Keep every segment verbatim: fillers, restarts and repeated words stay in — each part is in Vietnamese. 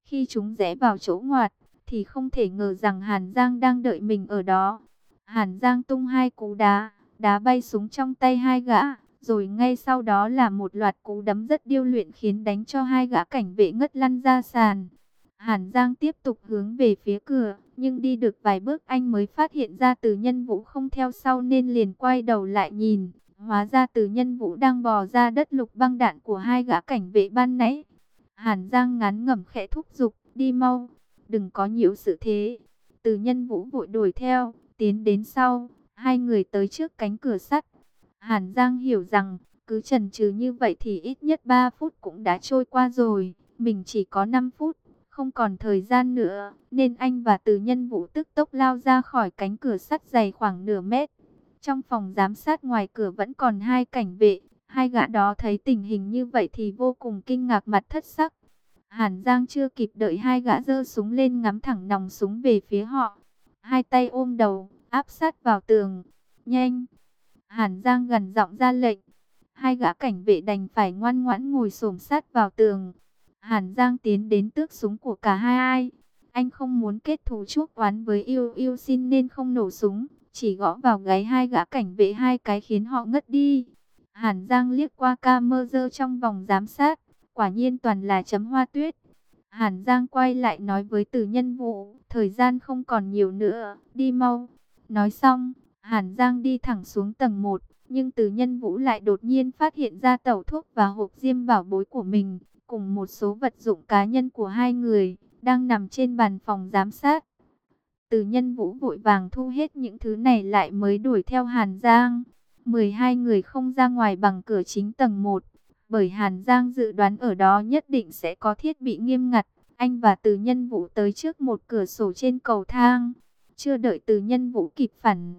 Khi chúng rẽ vào chỗ ngoặt, thì không thể ngờ rằng Hàn Giang đang đợi mình ở đó. Hàn Giang tung hai cú đá, đá bay súng trong tay hai gã, rồi ngay sau đó là một loạt cú đấm rất điêu luyện khiến đánh cho hai gã cảnh vệ ngất lăn ra sàn. Hàn Giang tiếp tục hướng về phía cửa, nhưng đi được vài bước anh mới phát hiện ra Từ Nhân Vũ không theo sau nên liền quay đầu lại nhìn. Hóa ra Từ Nhân Vũ đang bò ra đất lục băng đạn của hai gã cảnh vệ ban nãy. Hàn Giang ngán ngẩm khẽ thúc giục, đi mau, đừng có nhiễu sự thế. Từ Nhân Vũ vội đuổi theo, tiến đến sau, hai người tới trước cánh cửa sắt. Hàn Giang hiểu rằng, cứ chần chừ như vậy thì ít nhất ba phút cũng đã trôi qua rồi, mình chỉ có năm phút, không còn thời gian nữa, nên anh và Từ Nhân Vũ tức tốc lao ra khỏi cánh cửa sắt dày khoảng nửa mét. Trong phòng giám sát ngoài cửa vẫn còn hai cảnh vệ, hai gã đó thấy tình hình như vậy thì vô cùng kinh ngạc mặt thất sắc. Hàn Giang chưa kịp đợi hai gã giơ súng lên ngắm thẳng nòng súng về phía họ. Hai tay ôm đầu, áp sát vào tường. Nhanh! Hàn Giang gần giọng ra lệnh. Hai gã cảnh vệ đành phải ngoan ngoãn ngồi xổm sát vào tường. Hàn Giang tiến đến tước súng của cả hai ai. Anh không muốn kết thù chuốc oán với Yêu Yêu Xin nên không nổ súng, chỉ gõ vào gáy hai gã cảnh vệ hai cái khiến họ ngất đi. Hàn Giang liếc qua camera trong vòng giám sát, quả nhiên toàn là chấm hoa tuyết. Hàn Giang quay lại nói với Từ Nhân Vũ, thời gian không còn nhiều nữa, đi mau. Nói xong, Hàn Giang đi thẳng xuống tầng một, nhưng Từ Nhân Vũ lại đột nhiên phát hiện ra tẩu thuốc và hộp diêm bảo bối của mình, cùng một số vật dụng cá nhân của hai người, đang nằm trên bàn phòng giám sát. Từ Nhân Vũ vội vàng thu hết những thứ này lại mới đuổi theo Hàn Giang. mười hai người không ra ngoài bằng cửa chính tầng một, bởi Hàn Giang dự đoán ở đó nhất định sẽ có thiết bị nghiêm ngặt. Anh và Từ Nhân Vũ tới trước một cửa sổ trên cầu thang. Chưa đợi Từ Nhân Vũ kịp phản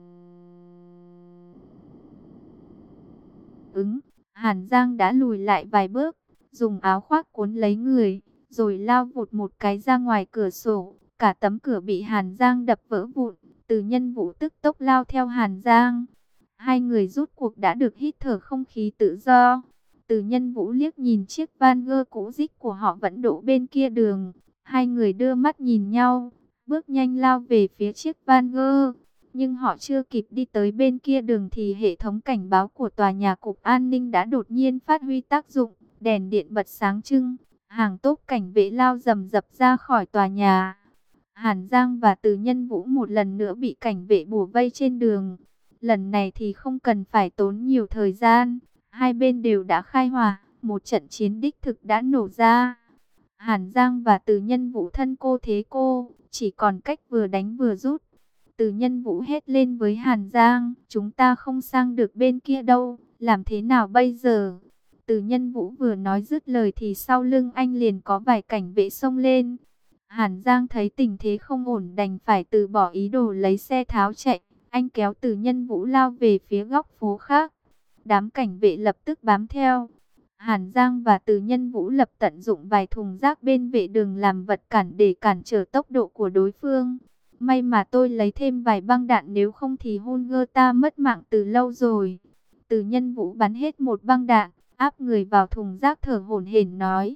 ứng, Hàn Giang đã lùi lại vài bước, dùng áo khoác cuốn lấy người, rồi lao vụt một cái ra ngoài cửa sổ. Cả tấm cửa bị Hàn Giang đập vỡ vụn. Từ Nhân Vũ tức tốc lao theo Hàn Giang. Hai người rút cuộc đã được hít thở không khí tự do. Từ Nhân Vũ liếc nhìn chiếc van gơ cũ rích của họ vẫn đổ bên kia đường. Hai người đưa mắt nhìn nhau, bước nhanh lao về phía chiếc van gơ. Nhưng họ chưa kịp đi tới bên kia đường thì hệ thống cảnh báo của tòa nhà cục an ninh đã đột nhiên phát huy tác dụng. Đèn điện bật sáng trưng, hàng tốp cảnh vệ lao rầm rập ra khỏi tòa nhà. Hàn Giang và Từ Nhân Vũ một lần nữa bị cảnh vệ bủa vây trên đường. Lần này thì không cần phải tốn nhiều thời gian. Hai bên đều đã khai hỏa, một trận chiến đích thực đã nổ ra. Hàn Giang và Từ Nhân Vũ thân cô thế cô, chỉ còn cách vừa đánh vừa rút. Từ Nhân Vũ hét lên với Hàn Giang, chúng ta không sang được bên kia đâu, làm thế nào bây giờ? Từ Nhân Vũ vừa nói dứt lời thì sau lưng anh liền có vài cảnh vệ xông lên. Hàn Giang thấy tình thế không ổn đành phải từ bỏ ý đồ lấy xe tháo chạy. Anh kéo Từ Nhân Vũ lao về phía góc phố khác. Đám cảnh vệ lập tức bám theo. Hàn Giang và Từ Nhân Vũ lập tận dụng vài thùng rác bên vệ đường làm vật cản để cản trở tốc độ của đối phương. May mà tôi lấy thêm vài băng đạn, nếu không thì Hunger ta mất mạng từ lâu rồi. Từ Nhân Vũ bắn hết một băng đạn, áp người vào thùng rác thở hổn hển nói.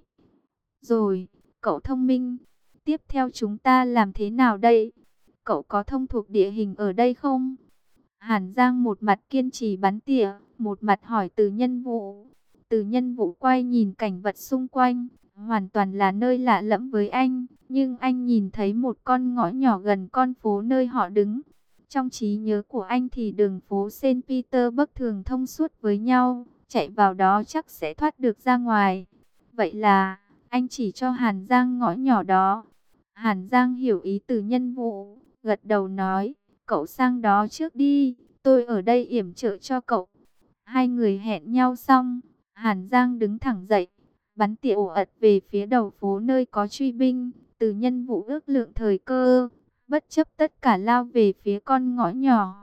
Rồi, cậu thông minh. Tiếp theo chúng ta làm thế nào đây? Cậu có thông thuộc địa hình ở đây không? Hàn Giang một mặt kiên trì bắn tỉa, một mặt hỏi Từ Nhân Vũ. Từ Nhân Vũ quay nhìn cảnh vật xung quanh, hoàn toàn là nơi lạ lẫm với anh. Nhưng anh nhìn thấy một con ngõ nhỏ gần con phố nơi họ đứng. Trong trí nhớ của anh thì đường phố Saint Petersburg thường thông suốt với nhau, chạy vào đó chắc sẽ thoát được ra ngoài. Vậy là, anh chỉ cho Hàn Giang ngõ nhỏ đó. Hàn Giang hiểu ý Từ Nhân Vũ, gật đầu nói, cậu sang đó trước đi, tôi ở đây yểm trợ cho cậu. Hai người hẹn nhau xong, Hàn Giang đứng thẳng dậy, bắn tỉa ồ ạt về phía đầu phố nơi có truy binh. Từ Nhân Vũ ước lượng thời cơ, bất chấp tất cả lao về phía con ngõ nhỏ.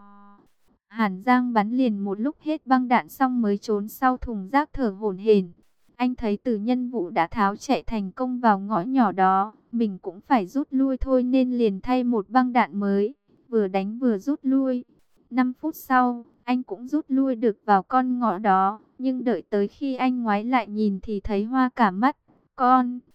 Hàn Giang bắn liền một lúc hết băng đạn xong mới trốn sau thùng rác thở hổn hển. Anh thấy Từ Nhân Vũ đã tháo chạy thành công vào ngõ nhỏ đó, mình cũng phải rút lui thôi nên liền thay một băng đạn mới, vừa đánh vừa rút lui. năm phút sau, anh cũng rút lui được vào con ngõ đó, nhưng đợi tới khi anh ngoái lại nhìn thì thấy hoa cả mắt. Con,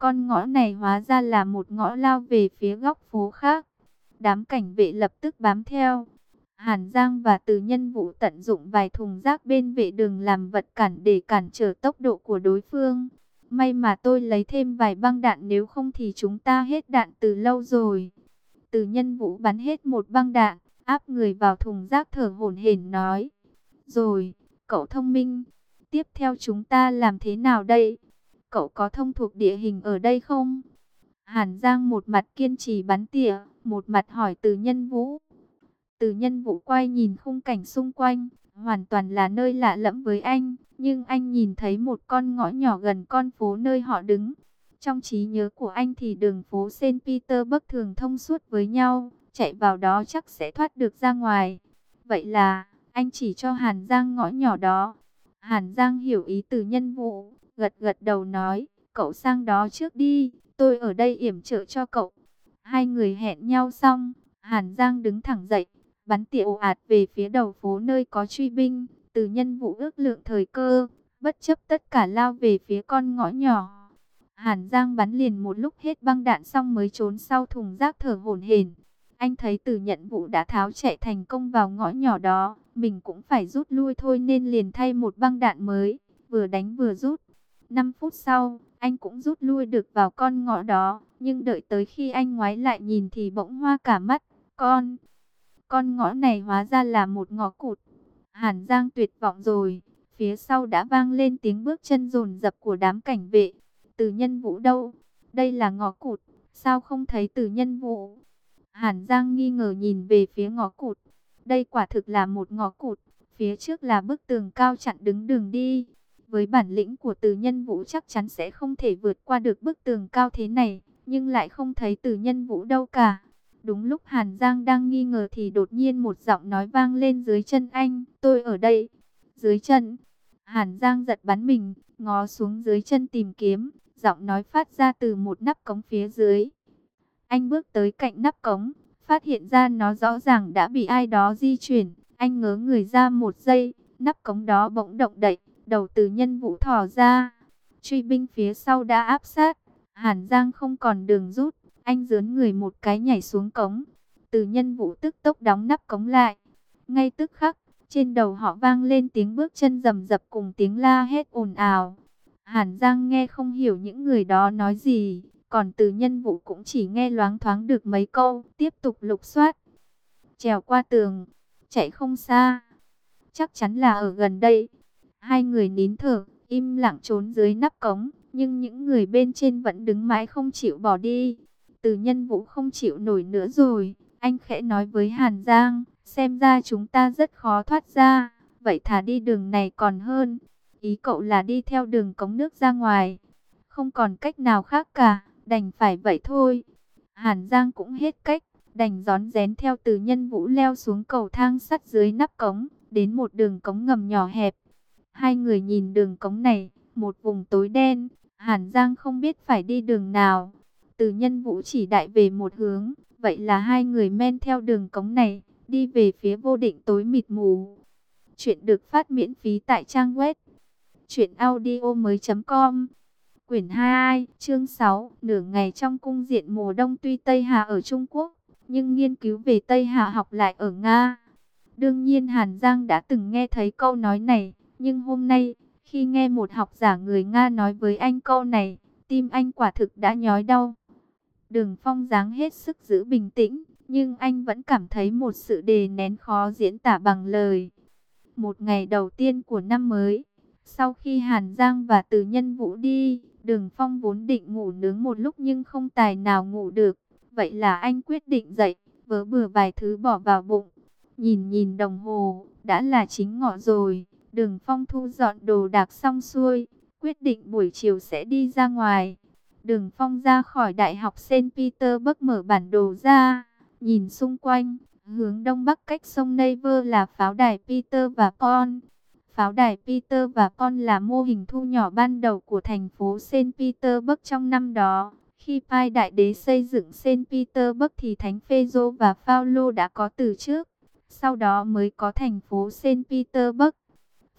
Con ngõ này hóa ra là một ngõ lao về phía góc phố khác. Đám cảnh vệ lập tức bám theo. Hàn Giang và Từ Nhân Vũ tận dụng vài thùng rác bên vệ đường làm vật cản để cản trở tốc độ của đối phương. May mà tôi lấy thêm vài băng đạn, nếu không thì chúng ta hết đạn từ lâu rồi. Từ Nhân Vũ bắn hết một băng đạn, áp người vào thùng rác thở hổn hển nói. Rồi, cậu thông minh. Tiếp theo chúng ta làm thế nào đây? Cậu có thông thuộc địa hình ở đây không? Hàn Giang một mặt kiên trì bắn tỉa, một mặt hỏi Từ Nhân Vũ. Từ Nhân Vũ quay nhìn khung cảnh xung quanh, hoàn toàn là nơi lạ lẫm với anh, nhưng anh nhìn thấy một con ngõ nhỏ gần con phố nơi họ đứng. Trong trí nhớ của anh thì đường phố Saint Petersburg thường thông suốt với nhau, chạy vào đó chắc sẽ thoát được ra ngoài. Vậy là, anh chỉ cho Hàn Giang ngõ nhỏ đó. Hàn Giang hiểu ý Từ Nhân Vũ, gật gật đầu nói, cậu sang đó trước đi, tôi ở đây yểm trợ cho cậu. Hai người hẹn nhau xong, Hàn Giang đứng thẳng dậy, bắn tỉa ồ ạt về phía đầu phố nơi có truy binh. Từ Nhân Vũ ước lượng thời cơ, bất chấp tất cả lao về phía con ngõ nhỏ. Hàn Giang bắn liền một lúc hết băng đạn xong mới trốn sau thùng rác thở hổn hển. Anh thấy Từ Nhân Vũ đã tháo chạy thành công vào ngõ nhỏ đó, mình cũng phải rút lui thôi nên liền thay một băng đạn mới, vừa đánh vừa rút. năm phút sau, anh cũng rút lui được vào con ngõ đó, nhưng đợi tới khi anh ngoái lại nhìn thì bỗng hoa cả mắt. Con, con ngõ này hóa ra là một ngõ cụt. Hàn Giang tuyệt vọng rồi, phía sau đã vang lên tiếng bước chân dồn dập của đám cảnh vệ. Từ Nhân Vũ đâu? Đây là ngõ cụt, sao không thấy Từ Nhân Vũ? Hàn Giang nghi ngờ nhìn về phía ngõ cụt. Đây quả thực là một ngõ cụt, phía trước là bức tường cao chặn đứng đường đi. Với bản lĩnh của Từ Nhân Vũ chắc chắn sẽ không thể vượt qua được bức tường cao thế này, nhưng lại không thấy Từ Nhân Vũ đâu cả. Đúng lúc Hàn Giang đang nghi ngờ thì đột nhiên một giọng nói vang lên dưới chân anh, tôi ở đây. Dưới chân, Hàn Giang giật bắn mình, ngó xuống dưới chân tìm kiếm, giọng nói phát ra từ một nắp cống phía dưới. Anh bước tới cạnh nắp cống, phát hiện ra nó rõ ràng đã bị ai đó di chuyển. Anh ngớ người ra một giây, nắp cống đó bỗng động đậy, đầu Từ Nhân Vũ thò ra. Truy binh phía sau đã áp sát, Hàn Giang không còn đường rút, anh giớn người một cái nhảy xuống cống. Từ Nhân Vũ tức tốc đóng nắp cống lại. Ngay tức khắc, trên đầu họ vang lên tiếng bước chân rầm rập cùng tiếng la hét ồn ào. Hàn Giang nghe không hiểu những người đó nói gì, còn Từ Nhân Vũ cũng chỉ nghe loáng thoáng được mấy câu, tiếp tục lục soát. Trèo qua tường, chạy không xa, chắc chắn là ở gần đây. Hai người nín thở, im lặng trốn dưới nắp cống, nhưng những người bên trên vẫn đứng mãi không chịu bỏ đi. Từ Nhân Vũ không chịu nổi nữa rồi, anh khẽ nói với Hàn Giang, xem ra chúng ta rất khó thoát ra, vậy thà đi đường này còn hơn. Ý cậu là đi theo đường cống nước ra ngoài, không còn cách nào khác cả, đành phải vậy thôi. Hàn Giang cũng hết cách, đành rón rén theo Từ Nhân Vũ leo xuống cầu thang sắt dưới nắp cống, đến một đường cống ngầm nhỏ hẹp. Hai người nhìn đường cống này, một vùng tối đen, Hàn Giang không biết phải đi đường nào. Từ Nhân Vũ chỉ đại về một hướng, vậy là hai người men theo đường cống này, đi về phía vô định tối mịt mù. Chuyện được phát miễn phí tại trang web truyện audio mới chấm com. Quyển hai, chương sáu, nửa ngày trong cung điện mùa đông. Tuy Tây Hà ở Trung Quốc, nhưng nghiên cứu về Tây Hà học lại ở Nga. Đương nhiên Hàn Giang đã từng nghe thấy câu nói này, nhưng hôm nay, khi nghe một học giả người Nga nói với anh câu này, tim anh quả thực đã nhói đau. Đường Phong dáng hết sức giữ bình tĩnh, nhưng anh vẫn cảm thấy một sự đè nén khó diễn tả bằng lời. Một ngày đầu tiên của năm mới, sau khi Hàn Giang và Từ Nhân Vũ đi, Đường Phong vốn định ngủ nướng một lúc nhưng không tài nào ngủ được. Vậy là anh quyết định dậy, vớ bừa vài thứ bỏ vào bụng. Nhìn nhìn đồng hồ, đã là chính ngọ rồi. Đường Phong thu dọn đồ đạc xong xuôi, quyết định buổi chiều sẽ đi ra ngoài. Đường Phong ra khỏi Đại học Saint Petersburg, mở bản đồ ra, nhìn xung quanh. Hướng đông bắc cách sông Never là pháo đài Peter và Paul. Pháo đài Peter và Paul là mô hình thu nhỏ ban đầu của thành phố Saint Petersburg trong năm đó. Khi Pai Đại Đế xây dựng Saint Petersburg thì Thánh Phêrô và Phaolô đã có từ trước. Sau đó mới có thành phố Saint Petersburg.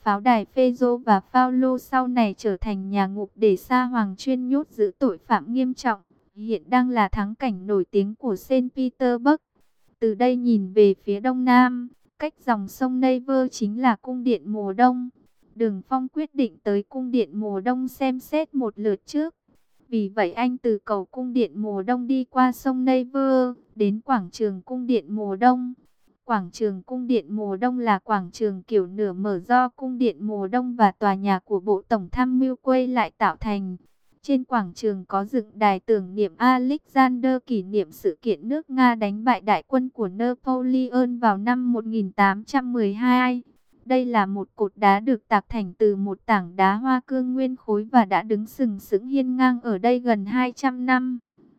pháo đài Phêrô và Phaolô sau này trở thành nhà ngục để Sa Hoàng chuyên nhốt giữ tội phạm nghiêm trọng, hiện đang là thắng cảnh nổi tiếng của Saint Petersburg. Từ đây nhìn về phía đông nam, cách dòng sông Never chính là cung điện mùa đông. Đường Phong quyết định tới cung điện mùa đông xem xét một lượt trước. Vì vậy anh từ cầu cung điện mùa đông đi qua sông Never, đến quảng trường cung điện mùa đông. Quảng trường cung điện mùa đông là quảng trường kiểu nửa mở do cung điện mùa đông và tòa nhà của Bộ Tổng tham mưu quay lại tạo thành. Trên quảng trường có dựng đài tưởng niệm Alexander kỷ niệm sự kiện nước Nga đánh bại đại quân của Napoleon vào năm một nghìn tám trăm mười hai. Đây là một cột đá được tạc thành từ một tảng đá hoa cương nguyên khối và đã đứng sừng sững hiên ngang ở đây gần hai trăm năm.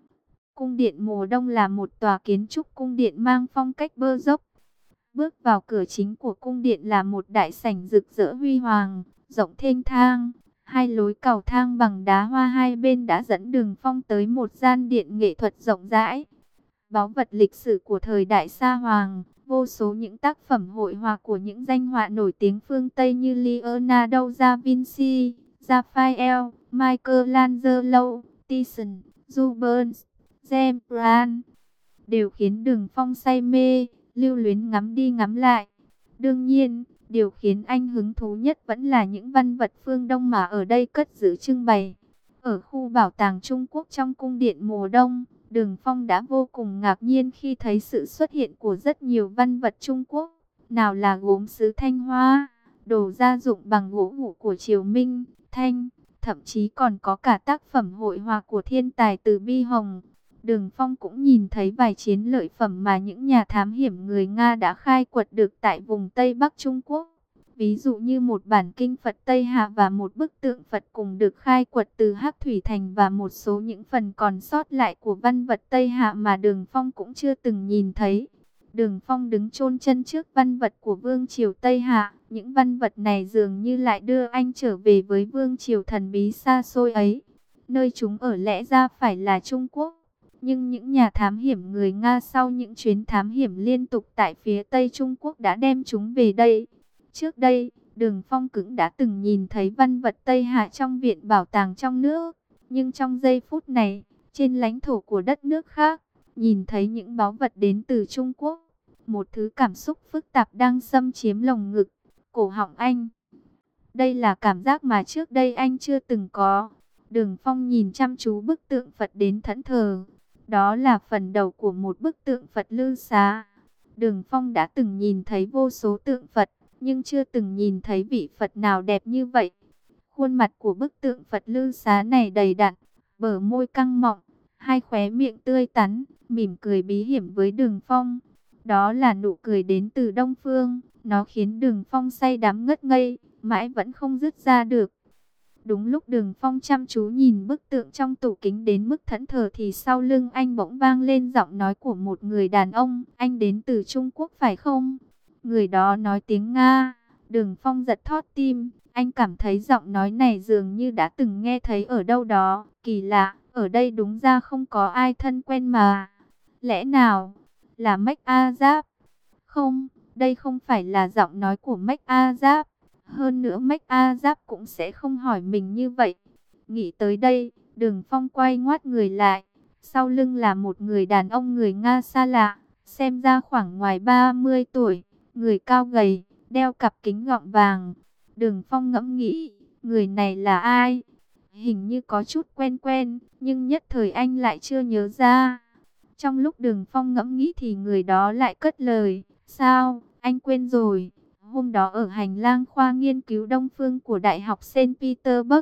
Cung điện mùa đông là một tòa kiến trúc cung điện mang phong cách bơ dốc. Bước vào cửa chính của cung điện là một đại sảnh rực rỡ huy hoàng, rộng thênh thang. Hai lối cầu thang bằng đá hoa hai bên đã dẫn Đường Phong tới một gian điện nghệ thuật rộng rãi. Báu vật lịch sử của thời đại Sa Hoàng, vô số những tác phẩm hội họa của những danh họa nổi tiếng phương Tây như Leonardo da Vinci, Raphael, Michelangelo, Titian, Rubens, Rembrandt đều khiến Đường Phong say mê, lưu luyến ngắm đi ngắm lại. Đương nhiên, điều khiến anh hứng thú nhất vẫn là những văn vật phương Đông mà ở đây cất giữ trưng bày. Ở khu bảo tàng Trung Quốc trong cung điện mùa đông, Đường Phong đã vô cùng ngạc nhiên khi thấy sự xuất hiện của rất nhiều văn vật Trung Quốc. Nào là gốm sứ Thanh Hoa, đồ gia dụng bằng gỗ mủ của Triều Minh, Thanh, thậm chí còn có cả tác phẩm hội họa của thiên tài Từ Bi Hồng. Đường Phong cũng nhìn thấy vài chiến lợi phẩm mà những nhà thám hiểm người Nga đã khai quật được tại vùng Tây Bắc Trung Quốc. Ví dụ như một bản kinh Phật Tây Hạ và một bức tượng Phật cùng được khai quật từ Hắc Thủy Thành và một số những phần còn sót lại của văn vật Tây Hạ mà Đường Phong cũng chưa từng nhìn thấy. Đường Phong đứng chôn chân trước văn vật của Vương triều Tây Hạ. Những văn vật này dường như lại đưa anh trở về với Vương triều thần bí xa xôi ấy. Nơi chúng ở lẽ ra phải là Trung Quốc. Nhưng những nhà thám hiểm người Nga sau những chuyến thám hiểm liên tục tại phía Tây Trung Quốc đã đem chúng về đây. Trước đây, Đường Phong cũng đã từng nhìn thấy văn vật Tây Hạ trong viện bảo tàng trong nước. Nhưng trong giây phút này, trên lãnh thổ của đất nước khác, nhìn thấy những báu vật đến từ Trung Quốc. Một thứ cảm xúc phức tạp đang xâm chiếm lồng ngực, cổ họng anh. Đây là cảm giác mà trước đây anh chưa từng có. Đường Phong nhìn chăm chú bức tượng Phật đến thẫn thờ. Đó là phần đầu của một bức tượng Phật Lư Xá. Đường Phong đã từng nhìn thấy vô số tượng Phật, nhưng chưa từng nhìn thấy vị Phật nào đẹp như vậy. Khuôn mặt của bức tượng Phật Lư Xá này đầy đặn, bờ môi căng mọng, hai khóe miệng tươi tắn, mỉm cười bí hiểm với Đường Phong. Đó là nụ cười đến từ Đông Phương, nó khiến Đường Phong say đắm ngất ngây, mãi vẫn không dứt ra được. Đúng lúc Đường Phong chăm chú nhìn bức tượng trong tủ kính đến mức thẫn thờ thì sau lưng anh bỗng vang lên giọng nói của một người đàn ông. Anh đến từ Trung Quốc phải không? Người đó nói tiếng Nga. Đường Phong giật thót tim. Anh cảm thấy giọng nói này dường như đã từng nghe thấy ở đâu đó. Kỳ lạ, ở đây đúng ra không có ai thân quen mà. Lẽ nào là Mách A Giáp? Không, đây không phải là giọng nói của Mách A Giáp. Hơn nữa Mách A Giáp cũng sẽ không hỏi mình như vậy. Nghĩ tới đây, Đường Phong quay ngoắt người lại. Sau lưng là một người đàn ông người Nga xa lạ, xem ra khoảng ngoài ba mươi tuổi, người cao gầy, đeo cặp kính gọng vàng. Đường Phong ngẫm nghĩ, người này là ai? Hình như có chút quen quen, nhưng nhất thời anh lại chưa nhớ ra. Trong lúc Đường Phong ngẫm nghĩ thì người đó lại cất lời, sao, anh quên rồi? Hôm đó ở hành lang khoa nghiên cứu Đông Phương của Đại học Saint Petersburg.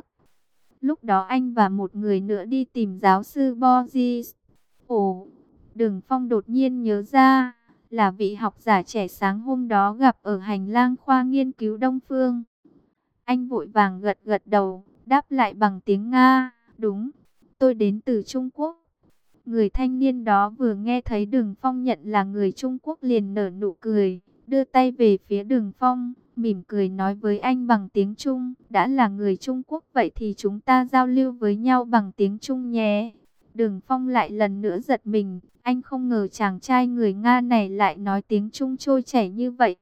Lúc đó anh và một người nữa đi tìm giáo sư Boris. Ồ, Đường Phong đột nhiên nhớ ra, là vị học giả trẻ sáng hôm đó gặp ở hành lang khoa nghiên cứu Đông Phương. Anh vội vàng gật gật đầu, đáp lại bằng tiếng Nga. Đúng, tôi đến từ Trung Quốc. Người thanh niên đó vừa nghe thấy Đường Phong nhận là người Trung Quốc liền nở nụ cười. Đưa tay về phía Đường Phong, mỉm cười nói với anh bằng tiếng Trung. Đã là người Trung Quốc vậy thì chúng ta giao lưu với nhau bằng tiếng Trung nhé. Đường Phong lại lần nữa giật mình. Anh không ngờ chàng trai người Nga này lại nói tiếng Trung trôi chảy như vậy.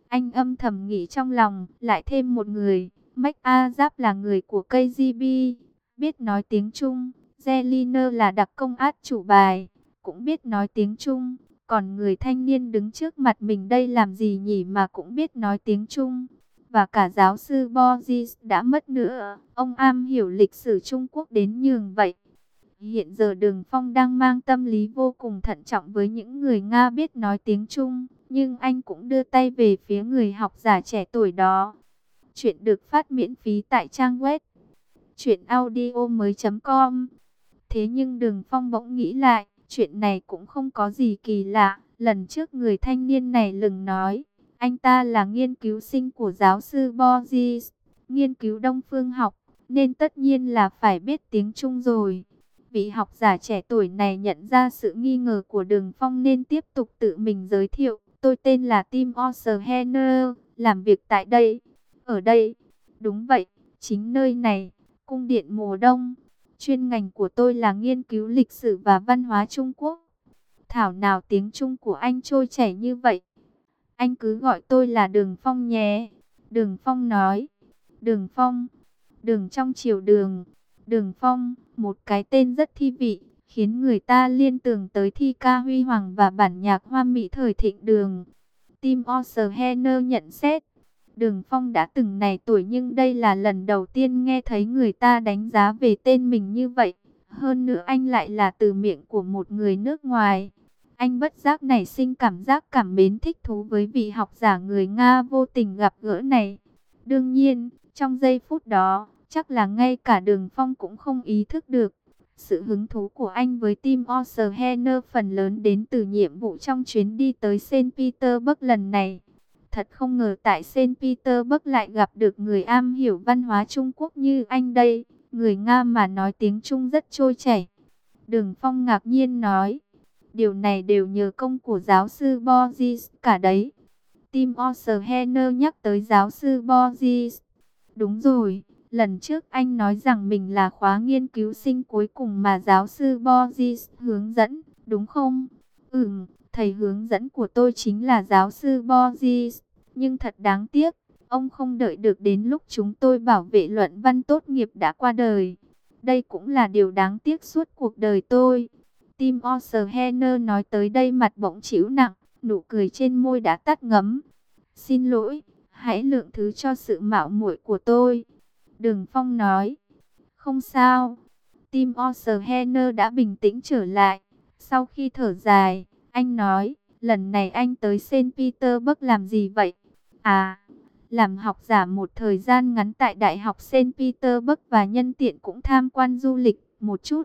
Anh âm thầm nghĩ trong lòng, lại thêm một người, Mac A Giáp là người của ca giê bê, biết nói tiếng Trung, Zeliner là đặc công át chủ bài, cũng biết nói tiếng Trung, còn người thanh niên đứng trước mặt mình đây làm gì nhỉ mà cũng biết nói tiếng Trung. Và cả giáo sư Borges đã mất nữa, ông am hiểu lịch sử Trung Quốc đến nhường vậy. Hiện giờ Đường Phong đang mang tâm lý vô cùng thận trọng với những người Nga biết nói tiếng Trung, nhưng anh cũng đưa tay về phía người học giả trẻ tuổi đó. Chuyện được phát miễn phí tại trang web truyện audio mới chấm com. Thế nhưng Đường Phong bỗng nghĩ lại, chuyện này cũng không có gì kỳ lạ. Lần trước người thanh niên này lừng nói, anh ta là nghiên cứu sinh của giáo sư Borges, nghiên cứu Đông phương học, nên tất nhiên là phải biết tiếng Trung rồi. Vị học giả trẻ tuổi này nhận ra sự nghi ngờ của Đường Phong nên tiếp tục tự mình giới thiệu. Tôi tên là Tim Osterhener, làm việc tại đây. Ở đây, đúng vậy, chính nơi này, cung điện mùa đông. Chuyên ngành của tôi là nghiên cứu lịch sử và văn hóa Trung Quốc. Thảo nào tiếng Trung của anh trôi chảy như vậy. Anh cứ gọi tôi là Đường Phong nhé. Đường Phong nói. Đường Phong, đường trong chiều đường. Đường Phong, một cái tên rất thi vị, khiến người ta liên tưởng tới thi ca huy hoàng và bản nhạc hoa mỹ thời thịnh đường. Tim Osterhener nhận xét. Đường Phong đã từng này tuổi nhưng đây là lần đầu tiên nghe thấy người ta đánh giá về tên mình như vậy. Hơn nữa anh lại là từ miệng của một người nước ngoài. Anh bất giác nảy sinh cảm giác cảm mến thích thú với vị học giả người Nga vô tình gặp gỡ này. Đương nhiên, trong giây phút đó, chắc là ngay cả Đường Phong cũng không ý thức được. Sự hứng thú của anh với Tim Osterhener phần lớn đến từ nhiệm vụ trong chuyến đi tới Saint Petersburg lần này. Thật không ngờ tại Saint Petersburg lại gặp được người am hiểu văn hóa Trung Quốc như anh đây. Người Nga mà nói tiếng Trung rất trôi chảy. Đường Phong ngạc nhiên nói. Điều này đều nhờ công của giáo sư Borges cả đấy. Tim Osterhener nhắc tới giáo sư Borges. Đúng rồi, lần trước anh nói rằng mình là khóa nghiên cứu sinh cuối cùng mà giáo sư Borges hướng dẫn, đúng không? Ừm, thầy hướng dẫn của tôi chính là giáo sư Borges. Nhưng thật đáng tiếc, ông không đợi được đến lúc chúng tôi bảo vệ luận văn tốt nghiệp đã qua đời. Đây cũng là điều đáng tiếc suốt cuộc đời tôi. Tim Osterhener nói tới đây mặt bỗng trĩu nặng, nụ cười trên môi đã tắt ngấm. Xin lỗi, hãy lượng thứ cho sự mạo muội của tôi. Đường Phong nói. Không sao. Tim Osterhener đã bình tĩnh trở lại. Sau khi thở dài, anh nói, lần này anh tới Saint Petersburg làm gì vậy? À, làm học giả một thời gian ngắn tại Đại học Saint Petersburg và nhân tiện cũng tham quan du lịch một chút.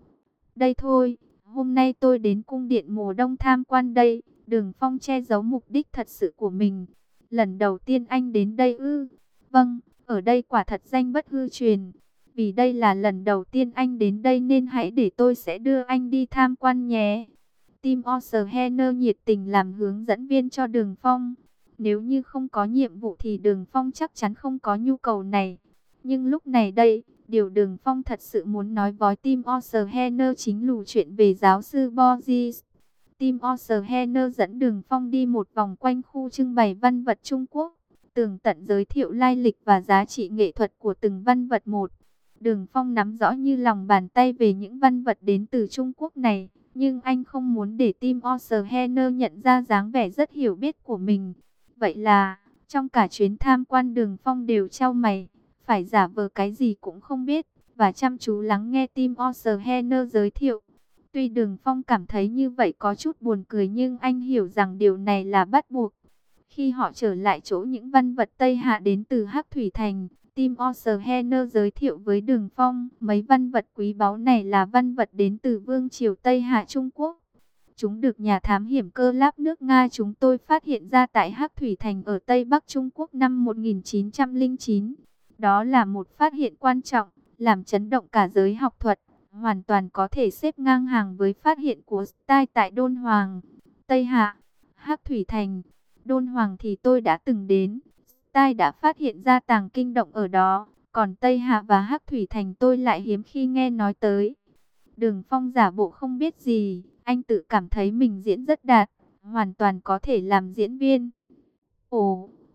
Đây thôi, hôm nay tôi đến cung điện mùa đông tham quan đây. Đường Phong che giấu mục đích thật sự của mình. Lần đầu tiên anh đến đây ư? Vâng, ở đây quả thật danh bất hư truyền. Vì đây là lần đầu tiên anh đến đây nên hãy để tôi sẽ đưa anh đi tham quan nhé. Tim Osterhener nhiệt tình làm hướng dẫn viên cho Đường Phong. Nếu như không có nhiệm vụ thì Đường Phong chắc chắn không có nhu cầu này. Nhưng lúc này đây, điều Đường Phong thật sự muốn nói với Tim Osterhener chính lù chuyện về giáo sư Borges. Tim Osterhener dẫn Đường Phong đi một vòng quanh khu trưng bày văn vật Trung Quốc, tường tận giới thiệu lai lịch và giá trị nghệ thuật của từng văn vật một. Đường Phong nắm rõ như lòng bàn tay về những văn vật đến từ Trung Quốc này, nhưng anh không muốn để Tim Osterhener nhận ra dáng vẻ rất hiểu biết của mình. Vậy là, trong cả chuyến tham quan Đường Phong đều chau mày, phải giả vờ cái gì cũng không biết, và chăm chú lắng nghe Tim Osterhener giới thiệu. Tuy Đường Phong cảm thấy như vậy có chút buồn cười nhưng anh hiểu rằng điều này là bắt buộc. Khi họ trở lại chỗ những văn vật Tây Hạ đến từ Hắc Thủy Thành, Tim Osterhener giới thiệu với Đường Phong, mấy văn vật quý báu này là văn vật đến từ Vương triều Tây Hạ Trung Quốc. Chúng được nhà thám hiểm cơ láp nước Nga chúng tôi phát hiện ra tại Hắc Thủy Thành ở Tây Bắc Trung Quốc năm một nghìn chín trăm lẻ chín. Đó là một phát hiện quan trọng, làm chấn động cả giới học thuật, hoàn toàn có thể xếp ngang hàng với phát hiện của Stein tại Đôn Hoàng, Tây Hạ, Hắc Thủy Thành. Đôn Hoàng thì tôi đã từng đến, Stein đã phát hiện ra tàng kinh động ở đó, còn Tây Hạ và Hắc Thủy Thành tôi lại hiếm khi nghe nói tới. Đường Phong giả bộ không biết gì, anh tự cảm thấy mình diễn rất đạt, hoàn toàn có thể làm diễn viên. Ồ,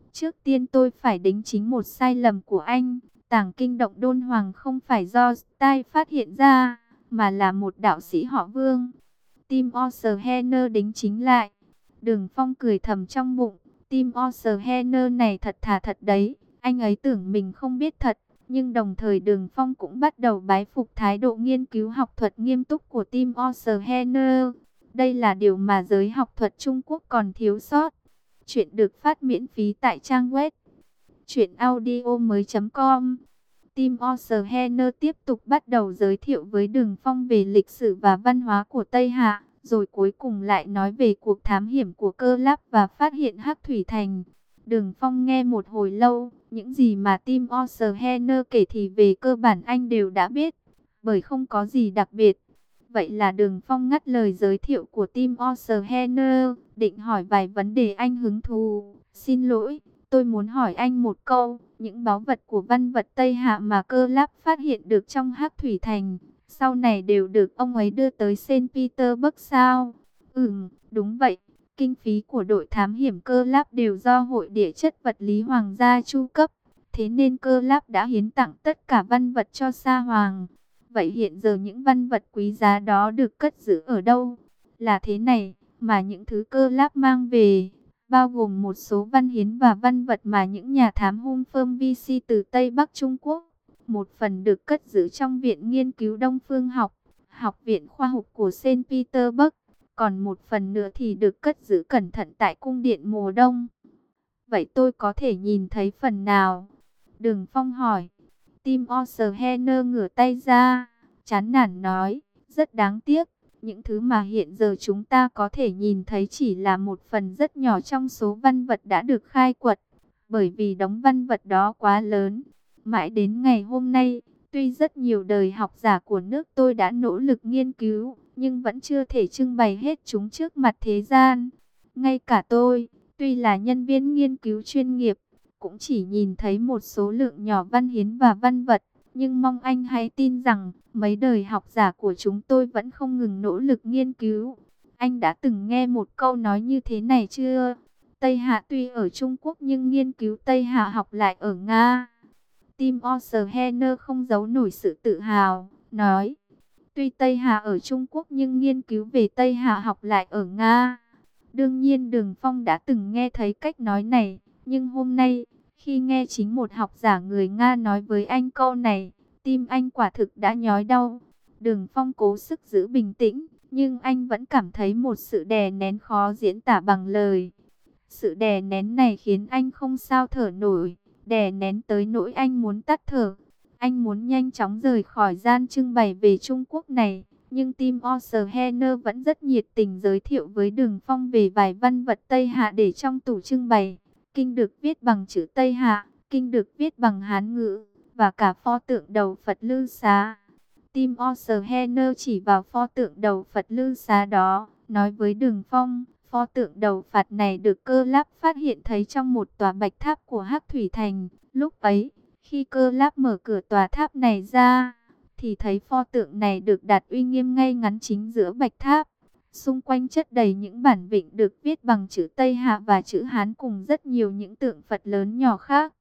Trước tiên tôi phải đính chính một sai lầm của anh. Tàng kinh động đôn hoàng không phải do Style phát hiện ra, mà là một đạo sĩ họ Vương. Tim Osterhener đính chính lại. Đường Phong cười thầm trong bụng. Tim Osterhener này thật thà thật đấy. Anh ấy tưởng mình không biết thật. Nhưng đồng thời Đường Phong cũng bắt đầu bái phục thái độ nghiên cứu học thuật nghiêm túc của Tim Osterhener. Đây là điều mà giới học thuật Trung Quốc còn thiếu sót. Chuyện được phát miễn phí tại trang web truyện audio mới chấm com. Tim Osterhener tiếp tục bắt đầu giới thiệu với Đường Phong về lịch sử và văn hóa của Tây Hạ, rồi cuối cùng lại nói về cuộc thám hiểm của Cơ Láp và phát hiện Hắc Thủy Thành. Đường Phong nghe một hồi lâu, những gì mà Tim Osterhener kể thì về cơ bản anh đều đã biết, bởi không có gì đặc biệt. Vậy là Đường Phong ngắt lời giới thiệu của Tim Osterhener, định hỏi vài vấn đề anh hứng thú. Xin lỗi, tôi muốn hỏi anh một câu, những báu vật của văn vật Tây Hạ mà Cơ Láp phát hiện được trong Hắc Thủy Thành, sau này đều được ông ấy đưa tới Saint Petersburg sao? Ừm, đúng vậy. Kinh phí của đội thám hiểm Cơ Láp đều do Hội Địa chất vật lý Hoàng gia chu cấp. Thế nên Cơ Láp đã hiến tặng tất cả văn vật cho Sa Hoàng. Vậy hiện giờ những văn vật quý giá đó được cất giữ ở đâu? Là thế này, mà những thứ Cơ Láp mang về, bao gồm một số văn hiến và văn vật mà những nhà thám hung phơm vi si từ Tây Bắc Trung Quốc. Một phần được cất giữ trong Viện Nghiên cứu Đông Phương học, Học viện Khoa học của Saint Petersburg. Còn một phần nữa thì được cất giữ cẩn thận tại cung điện mùa đông. Vậy tôi có thể nhìn thấy phần nào? Đường Phong hỏi. Tim Osterhener ngửa tay ra, chán nản nói, rất đáng tiếc. Những thứ mà hiện giờ chúng ta có thể nhìn thấy chỉ là một phần rất nhỏ trong số văn vật đã được khai quật. Bởi vì đống văn vật đó quá lớn. Mãi đến ngày hôm nay, tuy rất nhiều đời học giả của nước tôi đã nỗ lực nghiên cứu, nhưng vẫn chưa thể trưng bày hết chúng trước mặt thế gian. Ngay cả tôi, tuy là nhân viên nghiên cứu chuyên nghiệp, cũng chỉ nhìn thấy một số lượng nhỏ văn hiến và văn vật. Nhưng mong anh hãy tin rằng, mấy đời học giả của chúng tôi vẫn không ngừng nỗ lực nghiên cứu. Anh đã từng nghe một câu nói như thế này chưa? Tây Hạ tuy ở Trung Quốc nhưng nghiên cứu Tây Hạ học lại ở Nga. Tim Osterhener không giấu nổi sự tự hào, nói. Tuy Tây Hạ ở Trung Quốc nhưng nghiên cứu về Tây Hạ học lại ở Nga. Đương nhiên Đường Phong đã từng nghe thấy cách nói này, nhưng hôm nay, khi nghe chính một học giả người Nga nói với anh câu này, tim anh quả thực đã nhói đau. Đường Phong cố sức giữ bình tĩnh, nhưng anh vẫn cảm thấy một sự đè nén khó diễn tả bằng lời. Sự đè nén này khiến anh không sao thở nổi, đè nén tới nỗi anh muốn tắt thở. Anh muốn nhanh chóng rời khỏi gian trưng bày về Trung Quốc này, nhưng Tim Osterhener vẫn rất nhiệt tình giới thiệu với Đường Phong về vài văn vật Tây Hạ để trong tủ trưng bày. Kinh được viết bằng chữ Tây Hạ, kinh được viết bằng Hán ngữ, và cả pho tượng đầu Phật Lư Xá. Tim Osterhener chỉ vào pho tượng đầu Phật Lư Xá đó, nói với Đường Phong, pho tượng đầu Phật này được Cơ Láp phát hiện thấy trong một tòa bạch tháp của Hắc Thủy Thành. Lúc ấy, khi Cơ Láp mở cửa tòa tháp này ra, thì thấy pho tượng này được đặt uy nghiêm ngay ngắn chính giữa bạch tháp. Xung quanh chất đầy những bản vịnh được viết bằng chữ Tây Hạ và chữ Hán cùng rất nhiều những tượng Phật lớn nhỏ khác.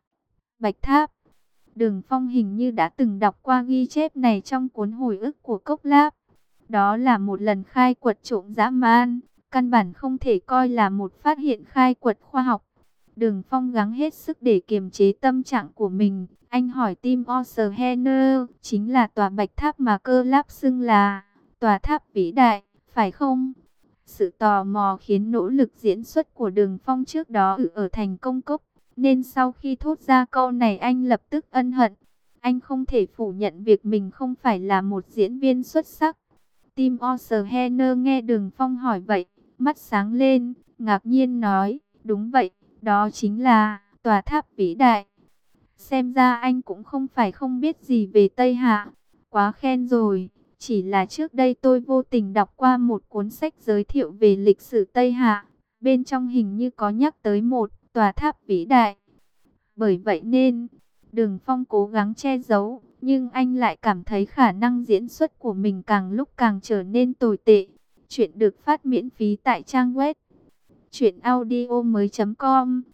Bạch tháp. Đường Phong hình như đã từng đọc qua ghi chép này trong cuốn hồi ức của Cốc Láp. Đó là một lần khai quật trộm dã man, căn bản không thể coi là một phát hiện khai quật khoa học. Đường Phong gắng hết sức để kiềm chế tâm trạng của mình. Anh hỏi Tim Osterhener, chính là tòa bạch tháp mà Cơ Láp xưng là tòa tháp vĩ đại, phải không? Sự tò mò khiến nỗ lực diễn xuất của Đường Phong trước đó ở thành công cốc, nên sau khi thốt ra câu này anh lập tức ân hận. Anh không thể phủ nhận việc mình không phải là một diễn viên xuất sắc. Tim Osterhener nghe Đường Phong hỏi vậy, mắt sáng lên, ngạc nhiên nói, đúng vậy, đó chính là tòa tháp vĩ đại. Xem ra anh cũng không phải không biết gì về Tây Hạ. Quá khen rồi, chỉ là trước đây tôi vô tình đọc qua một cuốn sách giới thiệu về lịch sử Tây Hạ. Bên trong hình như có nhắc tới một tòa tháp vĩ đại. Bởi vậy nên, Đường Phong cố gắng che giấu, nhưng anh lại cảm thấy khả năng diễn xuất của mình càng lúc càng trở nên tồi tệ. Chuyện được phát miễn phí tại trang web truyện audio mới chấm com.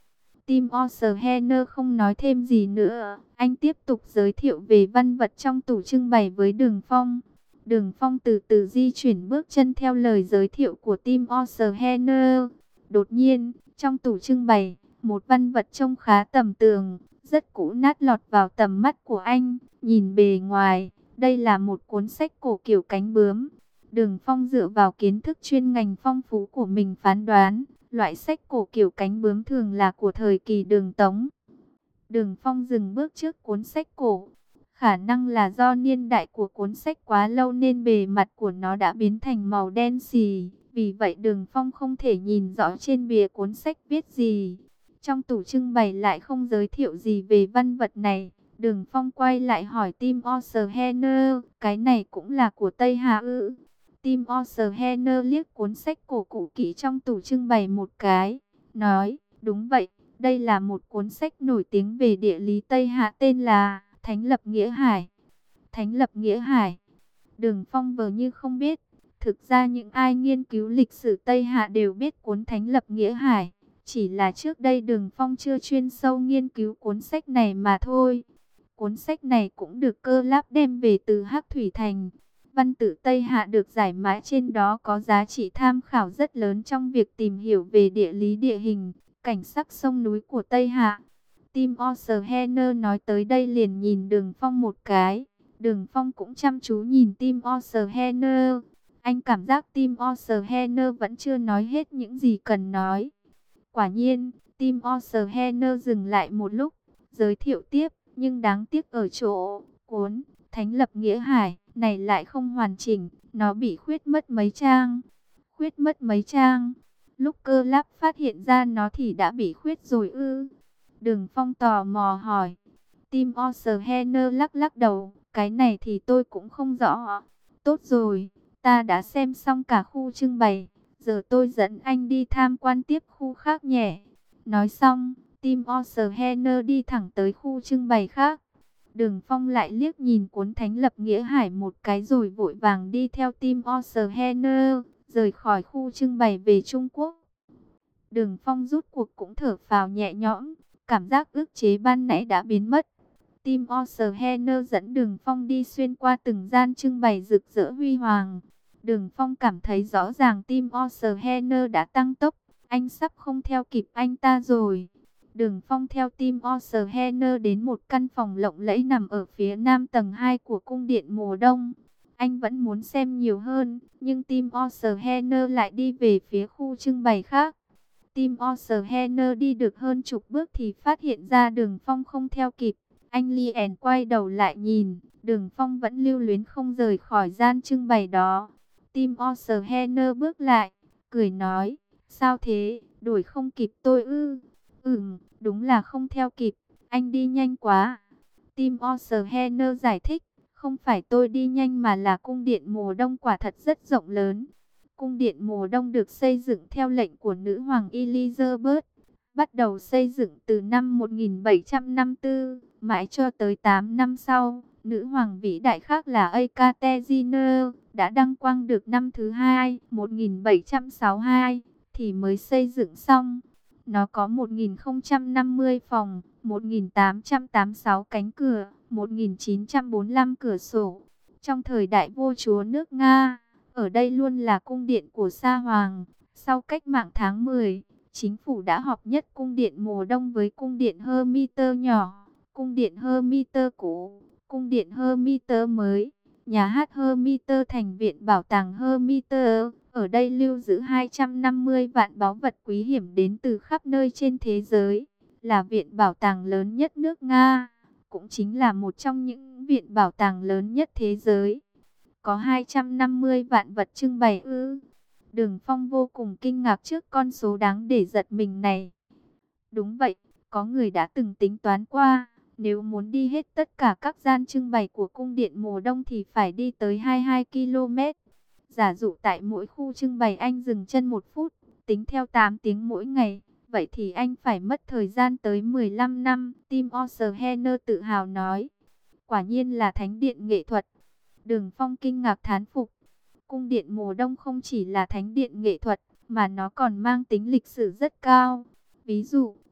Tim Oceaner không nói thêm gì nữa, anh tiếp tục giới thiệu về văn vật trong tủ trưng bày với Đường Phong. Đường Phong từ từ di chuyển bước chân theo lời giới thiệu của Tim Oceaner. Đột nhiên, trong tủ trưng bày, một văn vật trông khá tầm thường, rất cũ nát lọt vào tầm mắt của anh. Nhìn bề ngoài, đây là một cuốn sách cổ kiểu cánh bướm. Đường Phong dựa vào kiến thức chuyên ngành phong phú của mình phán đoán, loại sách cổ kiểu cánh bướm thường là của thời kỳ Đường Tống. Đường Phong dừng bước trước cuốn sách cổ. Khả năng là do niên đại của cuốn sách quá lâu nên bề mặt của nó đã biến thành màu đen xì. Vì vậy Đường Phong không thể nhìn rõ trên bìa cuốn sách viết gì. Trong tủ trưng bày lại không giới thiệu gì về văn vật này. Đường Phong quay lại hỏi Tim Oceaner, cái này cũng là của Tây Hà ư? Tim Oceaner liếc cuốn sách cổ cũ kỹ trong tủ trưng bày một cái, nói, đúng vậy, đây là một cuốn sách nổi tiếng về địa lý Tây Hạ tên là Thánh Lập Nghĩa Hải. Thánh Lập Nghĩa Hải. Đường Phong vờ như không biết. Thực ra những ai nghiên cứu lịch sử Tây Hạ đều biết cuốn Thánh Lập Nghĩa Hải. Chỉ là trước đây Đường Phong chưa chuyên sâu nghiên cứu cuốn sách này mà thôi. Cuốn sách này cũng được Cơ Láp đem về từ Hắc Thủy Thành. Văn tự Tây Hạ được giải mã trên đó có giá trị tham khảo rất lớn trong việc tìm hiểu về địa lý địa hình, cảnh sắc sông núi của Tây Hạ. Tim Oceaner nói tới đây liền nhìn Đường Phong một cái. Đường Phong cũng chăm chú nhìn Tim Oceaner. Anh cảm giác Tim Oceaner vẫn chưa nói hết những gì cần nói. Quả nhiên, Tim Oceaner dừng lại một lúc, giới thiệu tiếp, nhưng đáng tiếc ở chỗ, cuốn Thánh Lập Nghĩa Hải này lại không hoàn chỉnh, nó bị khuyết mất mấy trang. Khuyết mất mấy trang? Lúc Cơ Láp phát hiện ra nó thì đã bị khuyết rồi ư? Đường Phong tò mò hỏi. Tim Oceaner lắc lắc đầu, cái này thì tôi cũng không rõ. Tốt rồi, ta đã xem xong cả khu trưng bày, giờ tôi dẫn anh đi tham quan tiếp khu khác nhé. Nói xong, Tim Oceaner đi thẳng tới khu trưng bày khác. Đường Phong lại liếc nhìn cuốn Thánh Lập Nghĩa Hải một cái rồi vội vàng đi theo Tim Oceaner, rời khỏi khu trưng bày về Trung Quốc. Đường Phong rút cuộc cũng thở phào nhẹ nhõm, cảm giác ức chế ban nãy đã biến mất. Tim Oceaner dẫn Đường Phong đi xuyên qua từng gian trưng bày rực rỡ huy hoàng. Đường Phong cảm thấy rõ ràng Tim Oceaner đã tăng tốc, anh sắp không theo kịp anh ta rồi. Đường Phong theo Tim Oceaner đến một căn phòng lộng lẫy nằm ở phía nam tầng hai của cung điện mùa đông. Anh vẫn muốn xem nhiều hơn, nhưng Tim Oceaner lại đi về phía khu trưng bày khác. Tim Oceaner đi được hơn chục bước thì phát hiện ra Đường Phong không theo kịp. Anh liền quay đầu lại nhìn, Đường Phong vẫn lưu luyến không rời khỏi gian trưng bày đó. Tim Oceaner bước lại, cười nói, sao thế, đuổi không kịp tôi ư? Ừm, đúng là không theo kịp, anh đi nhanh quá. Tim Oceaner giải thích, không phải tôi đi nhanh mà là cung điện mùa đông quả thật rất rộng lớn. Cung điện mùa đông được xây dựng theo lệnh của nữ hoàng Elizabeth, bắt đầu xây dựng từ năm một nghìn bảy trăm năm mươi tư, mãi cho tới tám năm sau. Nữ hoàng vĩ đại khác là Ekaterina đã đăng quang được năm thứ hai, một nghìn bảy trăm sáu mươi hai, thì mới xây dựng xong. Nó có một nghìn không trăm năm mươi phòng, một nghìn tám trăm tám mươi sáu cánh cửa, một nghìn chín trăm bốn mươi lăm cửa sổ. Trong thời đại vua chúa nước Nga, ở đây luôn là cung điện của Sa Hoàng. Sau cách mạng tháng mười, chính phủ đã hợp nhất cung điện mùa đông với cung điện Hermitage nhỏ, cung điện Hermitage cũ, cung điện Hermitage mới, nhà hát Hermitage thành viện bảo tàng Hermitage. Ở đây lưu giữ hai trăm năm mươi vạn báu vật quý hiếm đến từ khắp nơi trên thế giới, là viện bảo tàng lớn nhất nước Nga, cũng chính là một trong những viện bảo tàng lớn nhất thế giới. Có hai trăm năm mươi vạn vật trưng bày ư? Đường Phong vô cùng kinh ngạc trước con số đáng để giật mình này. Đúng vậy, có người đã từng tính toán qua, nếu muốn đi hết tất cả các gian trưng bày của cung điện mùa đông thì phải đi tới hai mươi hai ki lô mét. Giả dụ tại mỗi khu trưng bày anh dừng chân một phút, tính theo tám tiếng mỗi ngày, vậy thì anh phải mất thời gian tới mười lăm năm, Tim Oceaner tự hào nói. Quả nhiên là thánh điện nghệ thuật. Đường Phong kinh ngạc thán phục. Cung điện mùa đông không chỉ là thánh điện nghệ thuật, mà nó còn mang tính lịch sử rất cao. Ví dụ,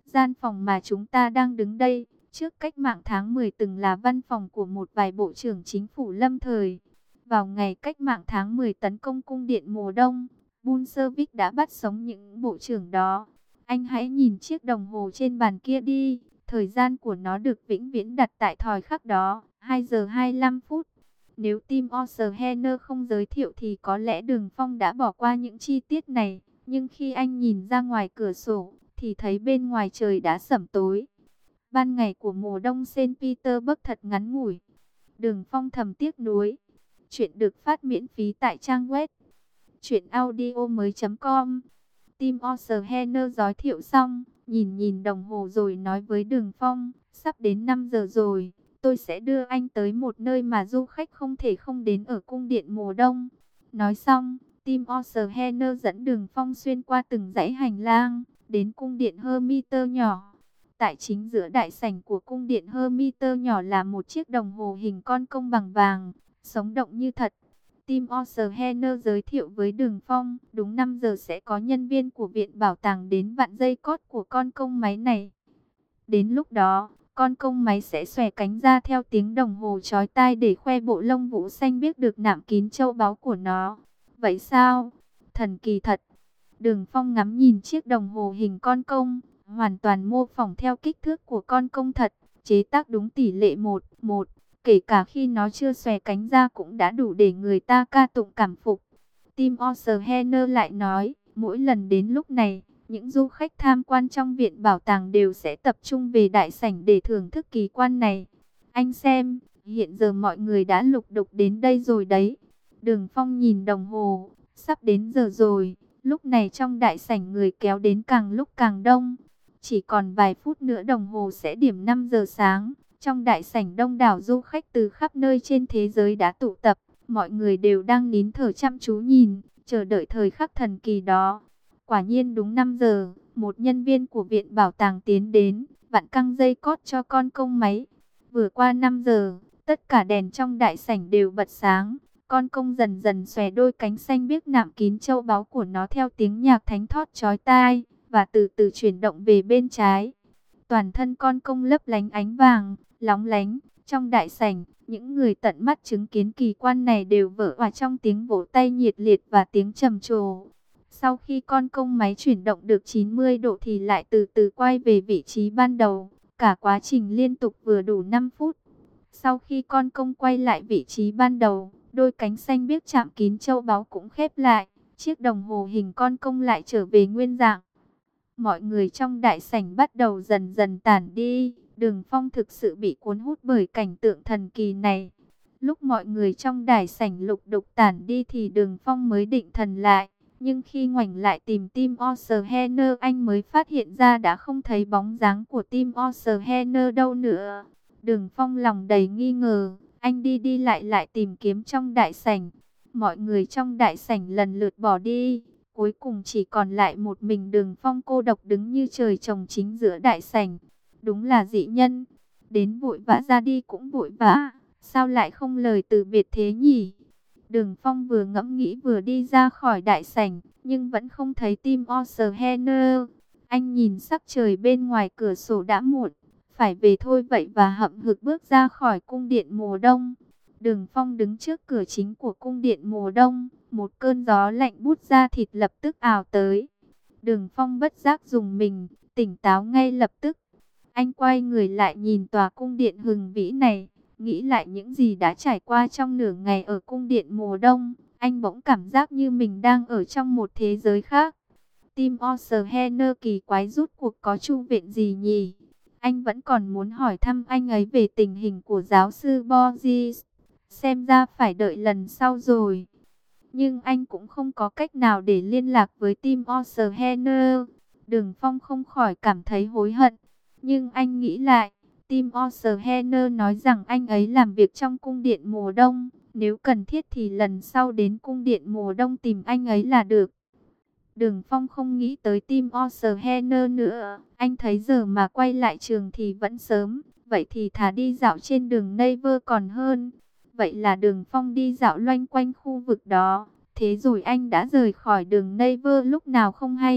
Gian phòng mà chúng ta đang đứng đây, trước cách mạng tháng mười từng là văn phòng của một vài bộ trưởng chính phủ lâm thời. Vào ngày cách mạng tháng mười tấn công cung điện mùa đông, Bolshevik đã bắt sống những bộ trưởng đó. Anh hãy nhìn chiếc đồng hồ trên bàn kia đi, thời gian của nó được vĩnh viễn đặt tại thời khắc đó, hai giờ hai mươi lăm phút. Nếu Tim O'Shener không giới thiệu thì có lẽ Đường Phong đã bỏ qua những chi tiết này. Nhưng khi anh nhìn ra ngoài cửa sổ, thì thấy bên ngoài trời đã sẩm tối. Ban ngày của mùa đông Saint Petersburg thật ngắn ngủi. Đường Phong thầm tiếc nuối. Chuyện được phát miễn phí tại trang web truyện audio mới chấm com. Tim O'Shener giới thiệu xong, nhìn nhìn đồng hồ rồi nói với Đường Phong, sắp đến năm giờ rồi, tôi sẽ đưa anh tới một nơi mà du khách không thể không đến ở cung điện mùa đông. Nói xong, Tim O'Shener dẫn Đường Phong xuyên qua từng dãy hành lang, đến cung điện Hermitage nhỏ. Tại chính giữa đại sảnh của cung điện Hermitage nhỏ là một chiếc đồng hồ hình con công bằng vàng, sống động như thật. Tim O'Shener giới thiệu với Đường Phong, đúng năm giờ sẽ có nhân viên của viện bảo tàng đến vặn dây cót của con công máy này. Đến lúc đó, con công máy sẽ xòe cánh ra theo tiếng đồng hồ chói tai để khoe bộ lông vũ xanh biếc được nạm kín châu báu của nó. Vậy sao? Thần kỳ thật. Đường Phong ngắm nhìn chiếc đồng hồ hình con công, hoàn toàn mô phỏng theo kích thước của con công thật, chế tác đúng tỷ lệ một một. Kể cả khi nó chưa xòe cánh ra cũng đã đủ để người ta ca tụng cảm phục. Tim O'Shener lại nói, mỗi lần đến lúc này, những du khách tham quan trong viện bảo tàng đều sẽ tập trung về đại sảnh để thưởng thức kỳ quan này. Anh xem, hiện giờ mọi người đã lục đục đến đây rồi đấy. Đường Phong nhìn đồng hồ, sắp đến giờ rồi. Lúc này trong đại sảnh người kéo đến càng lúc càng đông. Chỉ còn vài phút nữa đồng hồ sẽ điểm năm giờ sáng. Trong đại sảnh đông đảo du khách từ khắp nơi trên thế giới đã tụ tập. Mọi người đều đang nín thở chăm chú nhìn, chờ đợi thời khắc thần kỳ đó. Quả nhiên đúng năm giờ, một nhân viên của viện bảo tàng tiến đến, vặn căng dây cót cho con công máy. Vừa qua năm giờ, tất cả đèn trong đại sảnh đều bật sáng. Con công dần dần xòe đôi cánh xanh biếc nạm kín châu báu của nó theo tiếng nhạc thánh thót chói tai, và từ từ chuyển động về bên trái. Toàn thân con công lấp lánh ánh vàng, lóng lánh. Trong đại sảnh, những người tận mắt chứng kiến kỳ quan này đều vỡ òa trong tiếng vỗ tay nhiệt liệt và tiếng trầm trồ. Sau khi con công máy chuyển động được chín mươi độ thì lại từ từ quay về vị trí ban đầu. Cả quá trình liên tục vừa đủ năm phút. Sau khi con công quay lại vị trí ban đầu, đôi cánh xanh biếc chạm kín châu báu cũng khép lại. Chiếc đồng hồ hình con công lại trở về nguyên dạng. Mọi người trong đại sảnh bắt đầu dần dần tản đi. Đường Phong thực sự bị cuốn hút bởi cảnh tượng thần kỳ này. Lúc mọi người trong đại sảnh lục đục tản đi thì Đường Phong mới định thần lại. Nhưng khi ngoảnh lại tìm Tim O'Shener, anh mới phát hiện ra đã không thấy bóng dáng của Tim O'Shener đâu nữa. Đường Phong lòng đầy nghi ngờ, anh đi đi lại lại tìm kiếm trong đại sảnh. Mọi người trong đại sảnh lần lượt bỏ đi, cuối cùng chỉ còn lại một mình Đường Phong cô độc đứng như trời trồng chính giữa đại sảnh. Đúng là dị nhân, đến vội vã ra đi cũng vội vã, sao lại không lời từ biệt thế nhỉ? Đường Phong vừa ngẫm nghĩ vừa đi ra khỏi đại sảnh, nhưng vẫn không thấy Tim O'Shener. Anh nhìn sắc trời bên ngoài cửa sổ đã muộn, phải về thôi vậy và hậm hực bước ra khỏi cung điện mùa đông. Đường Phong đứng trước cửa chính của cung điện mùa đông, một cơn gió lạnh buốt da thịt lập tức ào tới. Đường Phong bất giác rùng mình, tỉnh táo ngay lập tức. Anh quay người lại nhìn tòa cung điện hùng vĩ này, nghĩ lại những gì đã trải qua trong nửa ngày ở cung điện mùa đông. Anh bỗng cảm giác như mình đang ở trong một thế giới khác. Tim O'Shener kỳ quái rút cuộc có chu viện gì nhỉ? Anh vẫn còn muốn hỏi thăm anh ấy về tình hình của giáo sư Borges. Xem ra phải đợi lần sau rồi. Nhưng anh cũng không có cách nào để liên lạc với Tim O'Shener. Đường Phong không khỏi cảm thấy hối hận. Nhưng anh nghĩ lại, Tim O'Shener nói rằng anh ấy làm việc trong cung điện mùa đông. Nếu cần thiết thì lần sau đến cung điện mùa đông tìm anh ấy là được. Đường Phong không nghĩ tới Tim O'Shener nữa. Anh thấy giờ mà quay lại trường thì vẫn sớm. Vậy thì thà đi dạo trên đường Naver còn hơn. Vậy là Đường Phong đi dạo loanh quanh khu vực đó. Thế rồi anh đã rời khỏi đường Naver lúc nào không hay.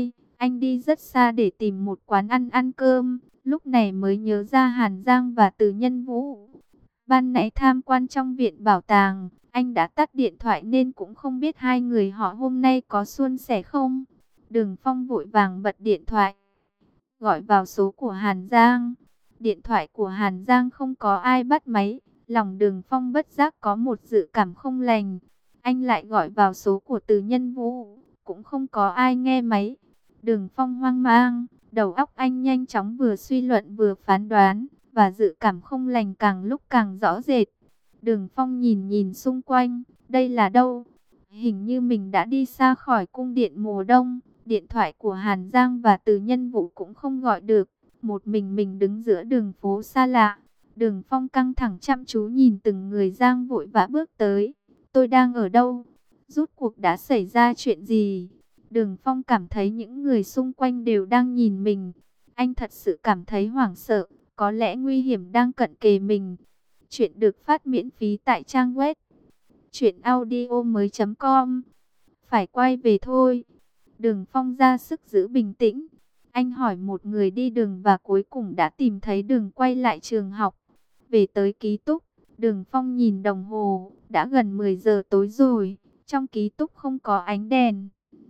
Anh đi rất xa để tìm một quán ăn ăn cơm, lúc này mới nhớ ra Hàn Giang và Từ Nhân Vũ. Ban nãy tham quan trong viện bảo tàng, anh đã tắt điện thoại nên cũng không biết hai người họ hôm nay có suôn sẻ không. Đường Phong vội vàng bật điện thoại, gọi vào số của Hàn Giang. Điện thoại của Hàn Giang không có ai bắt máy, lòng Đường Phong bất giác có một dự cảm không lành. Anh lại gọi vào số của Từ Nhân Vũ, cũng không có ai nghe máy. Đường Phong hoang mang, đầu óc anh nhanh chóng vừa suy luận vừa phán đoán, và dự cảm không lành càng lúc càng rõ rệt. Đường Phong nhìn nhìn xung quanh, đây là đâu? Hình như mình đã đi xa khỏi cung điện mùa đông. Điện thoại của Hàn Giang và Từ Nhân Vũ cũng không gọi được. Một mình mình đứng giữa đường phố xa lạ. Đường Phong căng thẳng chăm chú nhìn từng người Giang vội vã bước tới. Tôi đang ở đâu? Rốt cuộc đã xảy ra chuyện gì? Đường Phong cảm thấy những người xung quanh đều đang nhìn mình. Anh thật sự cảm thấy hoảng sợ. Có lẽ nguy hiểm đang cận kề mình. Chuyện được phát miễn phí tại trang web truyện audio mới chấm com. Phải quay về thôi. Đường Phong ra sức giữ bình tĩnh. Anh hỏi một người đi đường và cuối cùng đã tìm thấy đường quay lại trường học. Về tới ký túc, Đường Phong nhìn đồng hồ, đã gần mười giờ tối rồi. Trong ký túc không có ánh đèn.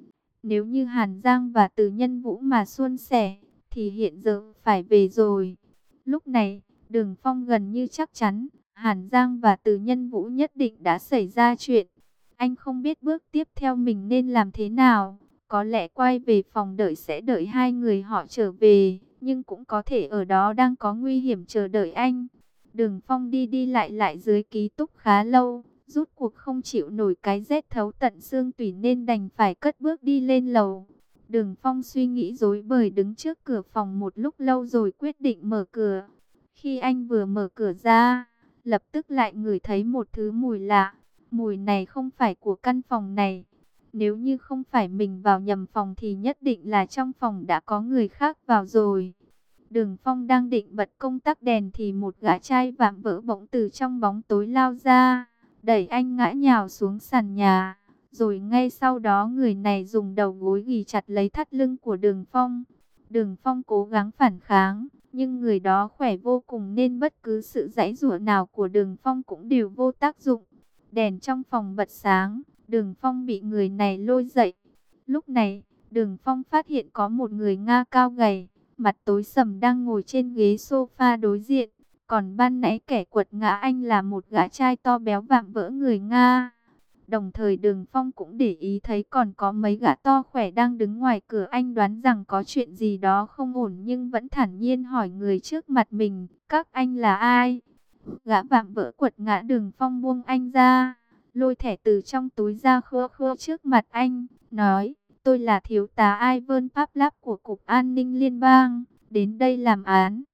Nếu như Hàn Giang và Từ Nhân Vũ mà suôn sẻ, thì hiện giờ phải về rồi. Lúc này, Đường Phong gần như chắc chắn, Hàn Giang và Từ Nhân Vũ nhất định đã xảy ra chuyện. Anh không biết bước tiếp theo mình nên làm thế nào. Có lẽ quay về phòng đợi sẽ đợi hai người họ trở về, nhưng cũng có thể ở đó đang có nguy hiểm chờ đợi anh. Đường Phong đi đi lại lại dưới ký túc khá lâu, rút cuộc không chịu nổi cái rét thấu tận xương tủy nên đành phải cất bước đi lên lầu. Đường Phong suy nghĩ rối bời đứng trước cửa phòng một lúc lâu rồi quyết định mở cửa. Khi anh vừa mở cửa ra, lập tức lại ngửi thấy một thứ mùi lạ. Mùi này không phải của căn phòng này. Nếu như không phải mình vào nhầm phòng thì nhất định là trong phòng đã có người khác vào rồi. Đường Phong đang định bật công tắc đèn thì một gã trai vạm vỡ bỗng từ trong bóng tối lao ra, đẩy anh ngã nhào xuống sàn nhà. Rồi ngay sau đó người này dùng đầu gối ghì chặt lấy thắt lưng của Đường Phong. Đường Phong cố gắng phản kháng, nhưng người đó khỏe vô cùng nên bất cứ sự giãy giụa nào của Đường Phong cũng đều vô tác dụng. Đèn trong phòng bật sáng, Đường Phong bị người này lôi dậy. Lúc này, Đường Phong phát hiện có một người Nga cao gầy, mặt tối sầm đang ngồi trên ghế sofa đối diện. Còn ban nãy kẻ quật ngã anh là một gã trai to béo vạm vỡ người Nga. Đồng thời Đường Phong cũng để ý thấy còn có mấy gã to khỏe đang đứng ngoài cửa. Anh đoán rằng có chuyện gì đó không ổn nhưng vẫn thản nhiên hỏi người trước mặt mình, các anh là ai? Gã vạm vỡ quật ngã Đường Phong buông anh ra, lôi thẻ từ trong túi ra khua khua trước mặt anh, nói, tôi là thiếu tá Ivan Pavlov của Cục An ninh Liên bang, đến đây làm án.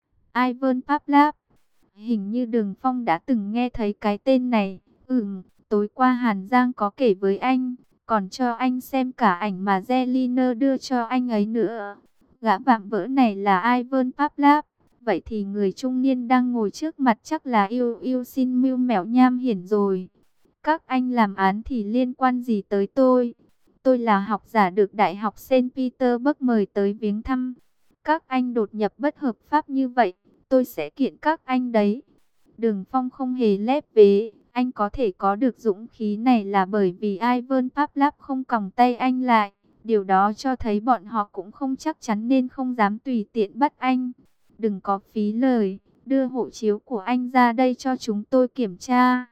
Ivan Pavlov, hình như Đường Phong đã từng nghe thấy cái tên này. Ừm, tối qua Hàn Giang có kể với anh, còn cho anh xem cả ảnh mà Zelina đưa cho anh ấy nữa. Gã vạm vỡ này là Ivan Pavlov. Vậy thì người trung niên đang ngồi trước mặt chắc là yêu yêu xin mưu mẹo nham hiểm rồi. Các anh làm án thì liên quan gì tới tôi? Tôi là học giả được Đại học Saint Petersburg mời tới viếng thăm. Các anh đột nhập bất hợp pháp như vậy, tôi sẽ kiện các anh đấy. Đường Phong không hề lép vế, anh có thể có được dũng khí này là bởi vì Ivan Pavlov không còng tay anh lại. Điều đó cho thấy bọn họ cũng không chắc chắn nên không dám tùy tiện bắt anh. Đừng có phí lời, đưa hộ chiếu của anh ra đây cho chúng tôi kiểm tra.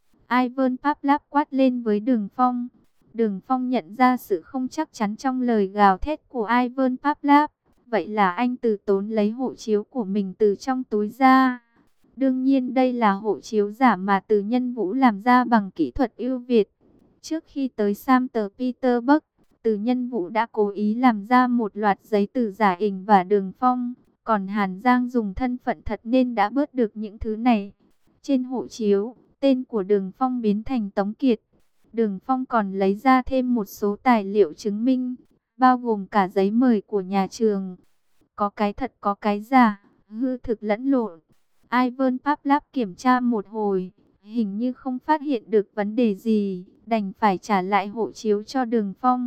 Ivan Pavlov quát lên với Đường Phong. Đường Phong nhận ra sự không chắc chắn trong lời gào thét của Ivan Pavlov. Vậy là anh từ tốn lấy hộ chiếu của mình từ trong túi ra. Đương nhiên đây là hộ chiếu giả mà Từ Nhân Vũ làm ra bằng kỹ thuật ưu việt. Trước khi tới Saint Petersburg, Từ Nhân Vũ đã cố ý làm ra một loạt giấy tờ giả ỉnh và Đường Phong. Còn Hàn Giang dùng thân phận thật nên đã bớt được những thứ này. Trên hộ chiếu, tên của Đường Phong biến thành Tống Kiệt. Đường Phong còn lấy ra thêm một số tài liệu chứng minh, bao gồm cả giấy mời của nhà trường. Có cái thật có cái giả, hư thực lẫn lộn. Ivan Pavlov kiểm tra một hồi, hình như không phát hiện được vấn đề gì, đành phải trả lại hộ chiếu cho Đường Phong.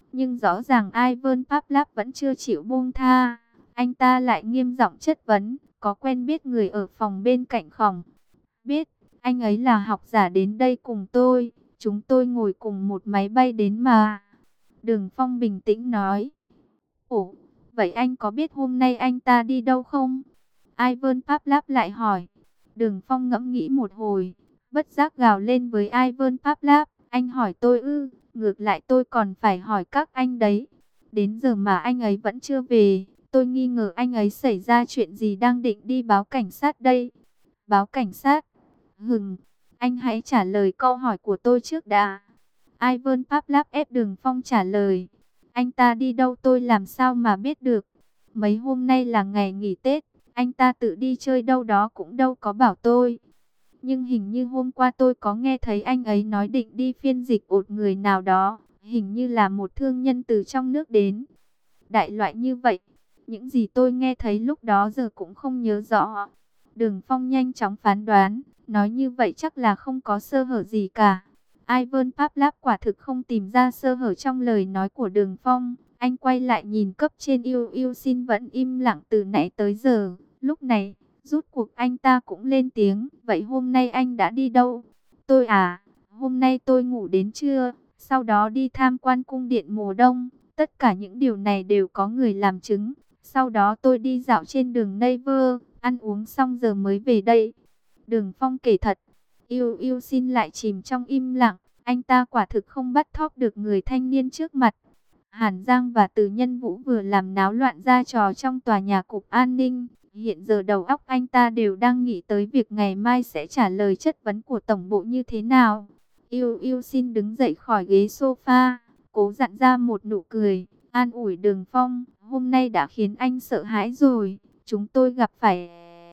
Nhưng rõ ràng Ivan Pavlov vẫn chưa chịu buông tha. Anh ta lại nghiêm giọng chất vấn, có quen biết người ở phòng bên cạnh không? Biết, anh ấy là học giả đến đây cùng tôi, chúng tôi ngồi cùng một máy bay đến mà. Đường Phong bình tĩnh nói. Ủa, vậy anh có biết hôm nay anh ta đi đâu không? Ivan Pavlov lại hỏi. Đường Phong ngẫm nghĩ một hồi, bất giác gào lên với Ivan Pavlov. Anh hỏi tôi ư, ngược lại tôi còn phải hỏi các anh đấy. Đến giờ mà anh ấy vẫn chưa về, tôi nghi ngờ anh ấy xảy ra chuyện gì đang định đi báo cảnh sát đây. Báo cảnh sát? Hừm, anh hãy trả lời câu hỏi của tôi trước đã. Ivan Pavlov ép Đường Phong trả lời. Anh ta đi đâu tôi làm sao mà biết được. Mấy hôm nay là ngày nghỉ Tết, anh ta tự đi chơi đâu đó cũng đâu có bảo tôi. Nhưng hình như hôm qua tôi có nghe thấy anh ấy nói định đi phiên dịch ột người nào đó, hình như là một thương nhân từ trong nước đến. Đại loại như vậy, những gì tôi nghe thấy lúc đó giờ cũng không nhớ rõ. Đường Phong nhanh chóng phán đoán, nói như vậy chắc là không có sơ hở gì cả. Ivan Pavlov quả thực không tìm ra sơ hở trong lời nói của Đường Phong. Anh quay lại nhìn cấp trên yêu yêu xin vẫn im lặng từ nãy tới giờ. Lúc này, rút cuộc anh ta cũng lên tiếng. Vậy hôm nay anh đã đi đâu? Tôi à, hôm nay tôi ngủ đến trưa, sau đó đi tham quan cung điện mùa đông. Tất cả những điều này đều có người làm chứng. Sau đó tôi đi dạo trên đường Naver, ăn uống xong giờ mới về đây. Đường Phong kể thật. Yêu yêu xin lại chìm trong im lặng. Anh ta quả thực không bắt thóp được người thanh niên trước mặt. Hàn Giang và Từ Nhân Vũ vừa làm náo loạn ra trò trong tòa nhà cục an ninh. Hiện giờ đầu óc anh ta đều đang nghĩ tới việc ngày mai sẽ trả lời chất vấn của tổng bộ như thế nào. Yêu yêu xin đứng dậy khỏi ghế sofa, cố dặn ra một nụ cười, an ủi Đường Phong. Hôm nay đã khiến anh sợ hãi rồi, chúng tôi gặp phải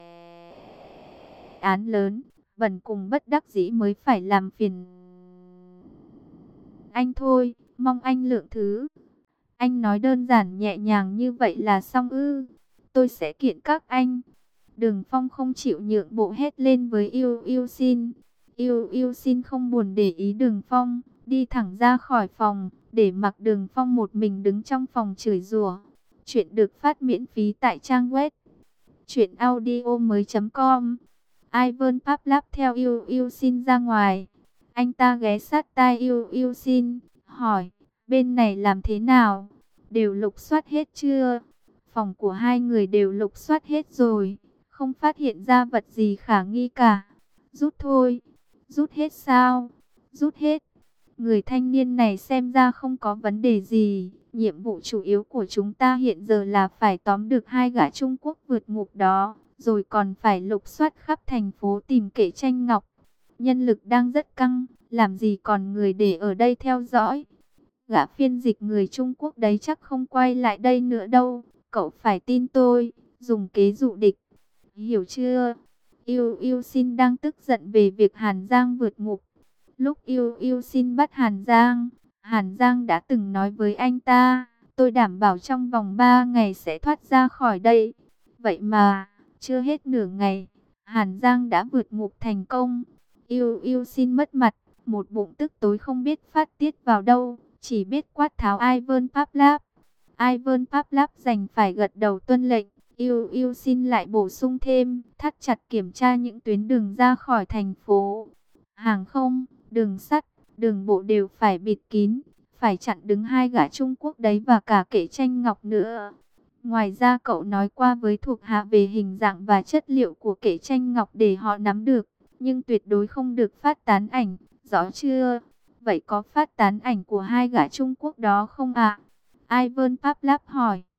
án lớn, bần cùng bất đắc dĩ mới phải làm phiền anh thôi, mong anh lượng thứ. Anh nói đơn giản nhẹ nhàng như vậy là xong ư? Tôi sẽ kiện các anh. Đường Phong không chịu nhượng bộ hét lên với yêu yêu xin. Yêu yêu xin không buồn để ý Đường Phong, đi thẳng ra khỏi phòng, để mặc Đường Phong một mình đứng trong phòng chửi rủa. Chuyện được phát miễn phí tại trang web truyện audio mới chấm com. Ivan Pavlov theo yêu yêu xin ra ngoài. Anh ta ghé sát tai yêu yêu xin, hỏi, bên này làm thế nào? Đều lục soát hết chưa? Phòng của hai người đều lục soát hết rồi, không phát hiện ra vật gì khả nghi cả. Rút thôi. Rút hết sao? Rút hết. Người thanh niên này xem ra không có vấn đề gì. Nhiệm vụ chủ yếu của chúng ta hiện giờ là phải tóm được hai gã Trung Quốc vượt ngục đó, rồi còn phải lục soát khắp thành phố tìm Kệ Tranh Ngọc. Nhân lực đang rất căng, làm gì còn người để ở đây theo dõi. Gã phiên dịch người Trung Quốc đấy chắc không quay lại đây nữa đâu. Cậu phải tin tôi, dùng kế dụ địch. Hiểu chưa? Yêu yêu xin đang tức giận về việc Hàn Giang vượt ngục. Lúc yêu yêu xin bắt Hàn Giang, Hàn Giang đã từng nói với anh ta, tôi đảm bảo trong vòng ba ngày sẽ thoát ra khỏi đây. Vậy mà, chưa hết nửa ngày, Hàn Giang đã vượt ngục thành công. Yêu yêu xin mất mặt, một bụng tức tối không biết phát tiết vào đâu, chỉ biết quát tháo Ivan Pavlov. Ivan Pavlov đành phải gật đầu tuân lệnh. Yêu yêu xin lại bổ sung thêm, thắt chặt kiểm tra những tuyến đường ra khỏi thành phố. Hàng không, đường sắt, đường bộ đều phải bịt kín, phải chặn đứng hai gã Trung Quốc đấy và cả Kệ Tranh Ngọc nữa. Ngoài ra cậu nói qua với thuộc hạ về hình dạng và chất liệu của Kệ Tranh Ngọc để họ nắm được, nhưng tuyệt đối không được phát tán ảnh, rõ chưa? Vậy có phát tán ảnh của hai gã Trung Quốc đó không ạ? Ivan Pavlov hỏi.